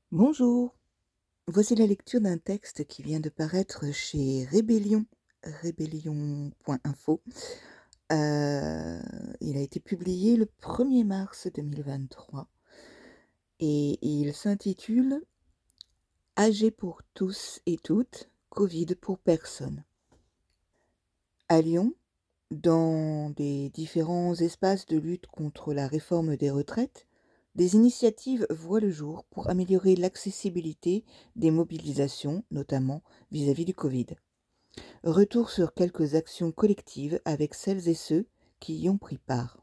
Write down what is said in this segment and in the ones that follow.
Bonjour, voici la lecture d'un texte qui vient de paraître chez Rébellion, rébellion.info. Il a été publié le 1er mars 2023 et il s'intitule AG pour tous et toutes, Covid pour personne. À Lyon, dans des différents espaces de lutte contre la réforme des retraites, des initiatives voient le jour pour améliorer l'accessibilité des mobilisations, notamment vis-à-vis du Covid. Retour sur quelques actions collectives avec celles et ceux qui y ont pris part.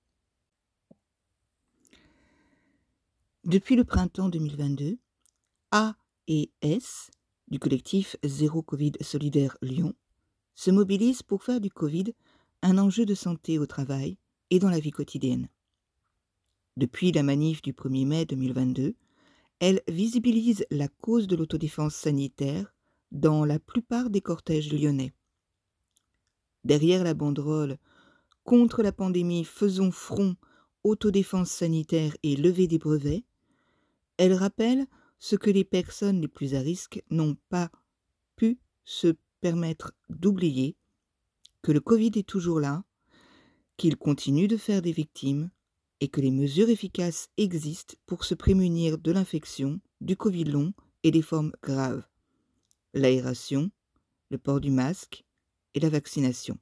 Depuis le printemps 2022, A et S, du collectif Zéro Covid Solidaire Lyon, se mobilisent pour faire du Covid un enjeu de santé au travail et dans la vie quotidienne. Depuis la manif du 1er mai 2022, elle visibilise la cause de l'autodéfense sanitaire dans la plupart des cortèges lyonnais. Derrière la banderole « Contre la pandémie, faisons front, autodéfense sanitaire et levée des brevets », elle rappelle ce que les personnes les plus à risque n'ont pas pu se permettre d'oublier, que le Covid est toujours là, qu'il continue de faire des victimes et que les mesures efficaces existent pour se prémunir de l'infection, du Covid long et des formes graves. L'aération, le port du masque et la vaccination.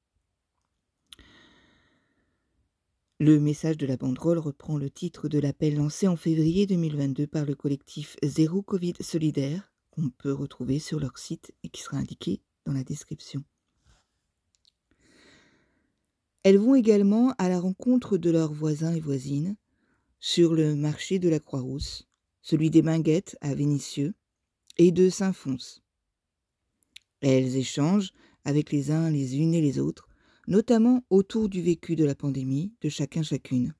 Le message de la banderole reprend le titre de l'appel lancé en février 2022 par le collectif Zéro Covid Solidaire, qu'on peut retrouver sur leur site et qui sera indiqué dans la description. Elles vont également à la rencontre de leurs voisins et voisines sur le marché de la Croix-Rousse, celui des Minguettes à Vénissieux et de Saint-Fons. Elles échangent avec les uns, les unes et les autres, notamment autour du vécu de la pandémie de chacune.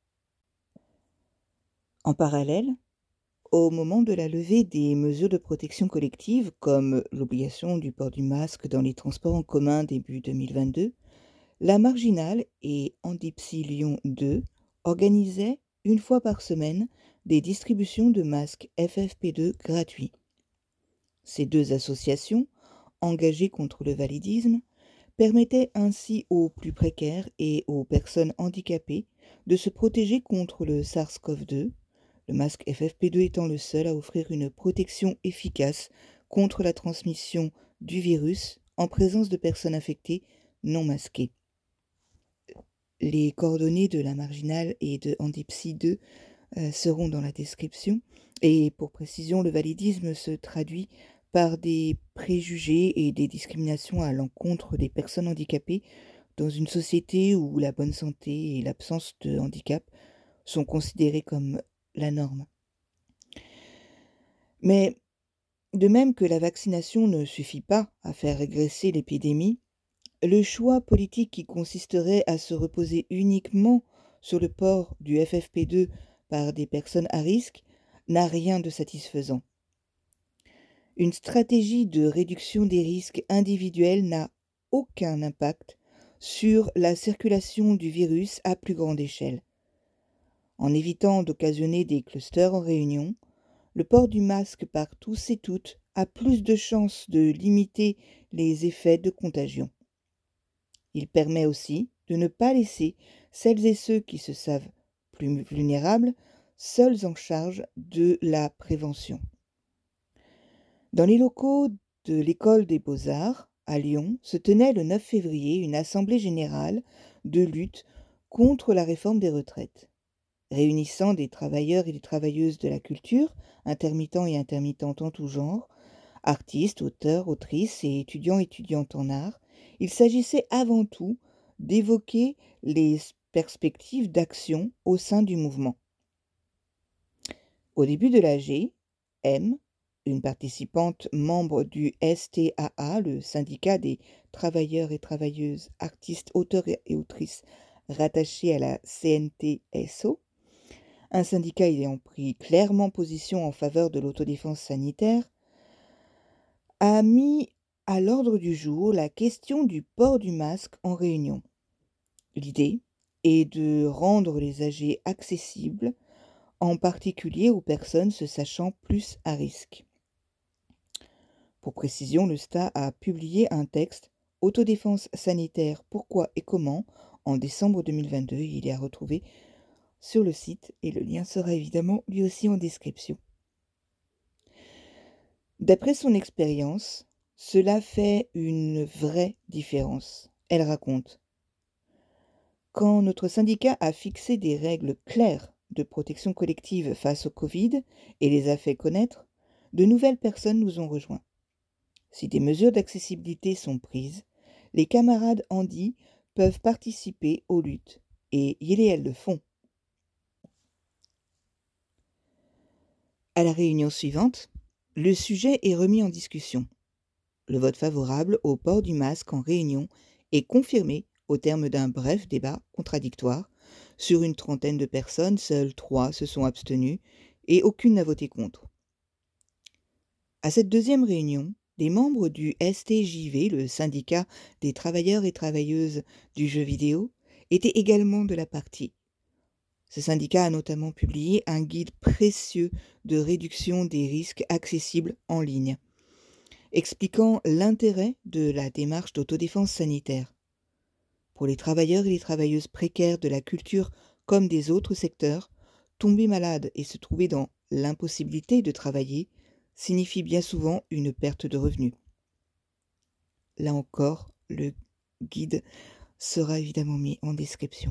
En parallèle, au moment de la levée des mesures de protection collective, comme l'obligation du port du masque dans les transports en commun début 2022, la Marginale et Handipsy Lyon 2 organisaient une fois par semaine des distributions de masques FFP2 gratuits. Ces deux associations, engagées contre le validisme, permettaient ainsi aux plus précaires et aux personnes handicapées de se protéger contre le SARS-CoV-2, le masque FFP2 étant le seul à offrir une protection efficace contre la transmission du virus en présence de personnes infectées non masquées. Les coordonnées de la Marginale et de Handipsy 2 seront dans la description. Et pour précision, le validisme se traduit par des préjugés et des discriminations à l'encontre des personnes handicapées dans une société où la bonne santé et l'absence de handicap sont considérées comme la norme. Mais de même que la vaccination ne suffit pas à faire régresser l'épidémie, le choix politique qui consisterait à se reposer uniquement sur le port du FFP2 par des personnes à risque n'a rien de satisfaisant. Une stratégie de réduction des risques individuels n'a aucun impact sur la circulation du virus à plus grande échelle. En évitant d'occasionner des clusters en réunion, le port du masque par tous et toutes a plus de chances de limiter les effets de contagion. Il permet aussi de ne pas laisser celles et ceux qui se savent plus vulnérables seuls en charge de la prévention. Dans les locaux de l'École des Beaux-Arts, à Lyon, se tenait le 9 février une assemblée générale de lutte contre la réforme des retraites, réunissant des travailleurs et des travailleuses de la culture, intermittents et intermittentes en tout genre, artistes, auteurs, autrices et étudiantes en art. Il s'agissait avant tout d'évoquer les perspectives d'action au sein du mouvement. Au début de l'AG, M, une participante membre du STAA, le syndicat des travailleurs et travailleuses, artistes, auteurs et autrices rattachés à la CNTSO, un syndicat ayant pris clairement position en faveur de l'autodéfense sanitaire, a mis à l'ordre du jour la question du port du masque en réunion. L'idée est de rendre les AG accessibles en particulier aux personnes se sachant plus à risque. Pour précision, le STA a publié un texte Autodéfense sanitaire, pourquoi et comment en décembre 2022. Il est à retrouver sur le site et le lien sera évidemment lui aussi en description. D'après son expérience, cela fait une vraie différence. Elle raconte: quand notre syndicat a fixé des règles claires de protection collective face au Covid et les a fait connaître, de nouvelles personnes nous ont rejoints. Si des mesures d'accessibilité sont prises, les camarades handis peuvent participer aux luttes, et ils et elles le font. À la réunion suivante, le sujet est remis en discussion. Le vote favorable au port du masque en réunion est confirmé au terme d'un bref débat contradictoire. Sur une trentaine de personnes, seules 3 se sont abstenues et aucune n'a voté contre. À cette deuxième réunion, des membres du STJV, le syndicat des travailleurs et travailleuses du jeu vidéo, étaient également de la partie. Ce syndicat a notamment publié un guide précieux de réduction des risques accessibles en ligne, expliquant l'intérêt de la démarche d'autodéfense sanitaire. Pour les travailleurs et les travailleuses précaires de la culture comme des autres secteurs, tomber malade et se trouver dans l'impossibilité de travailler signifie bien souvent une perte de revenus. Là encore, le guide sera évidemment mis en description.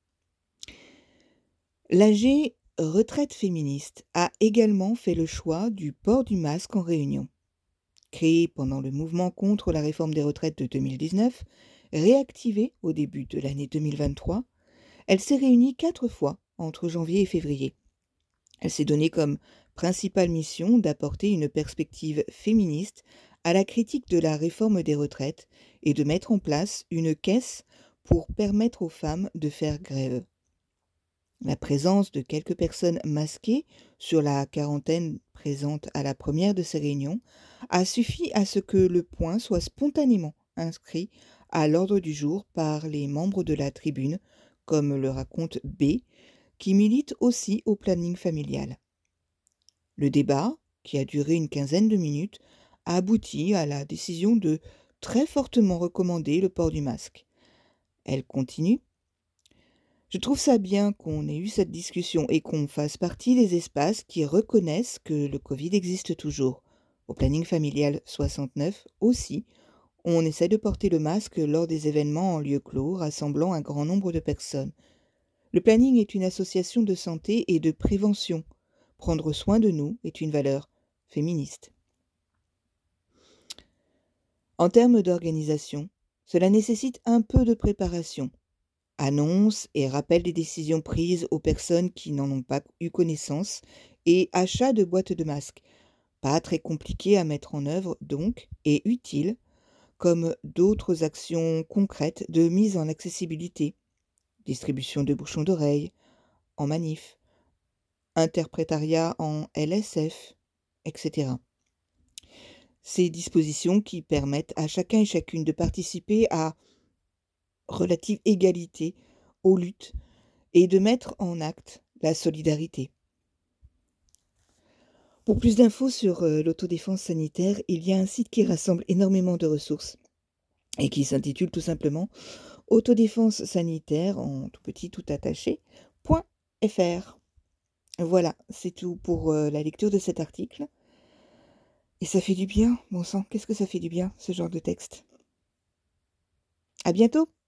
L'AG Retraite féministe a également fait le choix du port du masque en réunion. Créée pendant le mouvement contre la réforme des retraites de 2019, réactivée au début de l'année 2023, elle s'est réunie 4 fois entre janvier et février. Elle s'est donnée comme principale mission d'apporter une perspective féministe à la critique de la réforme des retraites et de mettre en place une caisse pour permettre aux femmes de faire grève. La présence de quelques personnes masquées sur la quarantaine présente à la première de ces réunions a suffi à ce que le point soit spontanément inscrit à l'ordre du jour par les membres de la tribune, comme le raconte B, qui milite aussi au planning familial. Le débat, qui a duré une quinzaine de minutes, a abouti à la décision de très fortement recommander le port du masque. Elle continue: je trouve ça bien qu'on ait eu cette discussion et qu'on fasse partie des espaces qui reconnaissent que le Covid existe toujours. Au planning familial 69 aussi, on essaie de porter le masque lors des événements en lieu clos rassemblant un grand nombre de personnes. Le planning est une association de santé et de prévention. Prendre soin de nous est une valeur féministe. En termes d'organisation, cela nécessite un peu de préparation. Annonce et rappel des décisions prises aux personnes qui n'en ont pas eu connaissance et achat de boîtes de masques. Pas très compliqué à mettre en œuvre donc et utile, comme d'autres actions concrètes de mise en accessibilité. Distribution de bouchons d'oreilles en manif, interprétariat en LSF, etc. Ces dispositions qui permettent à chacun et chacune de participer à relative égalité aux luttes et de mettre en acte la solidarité. Pour plus d'infos sur l'autodéfense sanitaire, il y a un site qui rassemble énormément de ressources et qui s'intitule tout simplement Autodéfense sanitaire en tout petit tout attaché.fr. Voilà, c'est tout pour la lecture de cet article. Et ça fait du bien, bon sang, qu'est-ce que ça fait du bien, ce genre de texte. À bientôt!